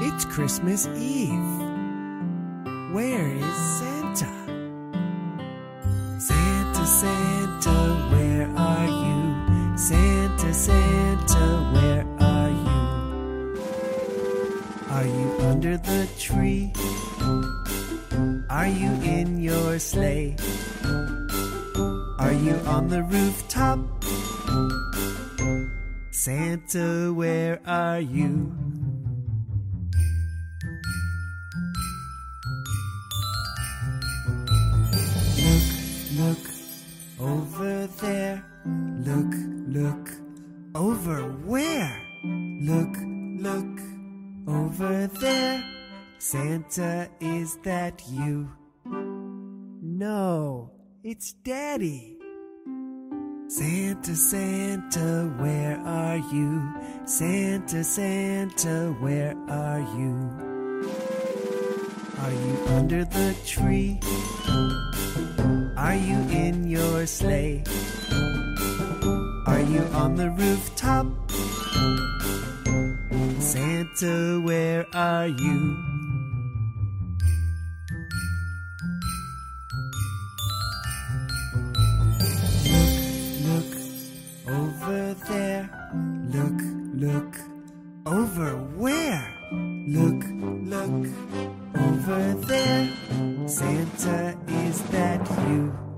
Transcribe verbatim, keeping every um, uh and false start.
It's Christmas Eve. Where is Santa? Santa, Santa, where are you? Santa, Santa, where are you? Are you under the tree? Are you in your sleigh? Are you on the rooftop? Santa, where are you? Look, look, over there. Look, look, over where? Look, look, over there. Santa, is that you? No, it's Daddy. Santa, Santa, where are you? Santa, Santa, where are you? Are you under the tree? Are you in your sleigh? Are you on the rooftop? Santa, where are you? Look, look, over there. Look, look, over where? Look, look, over there. Santa, is that you?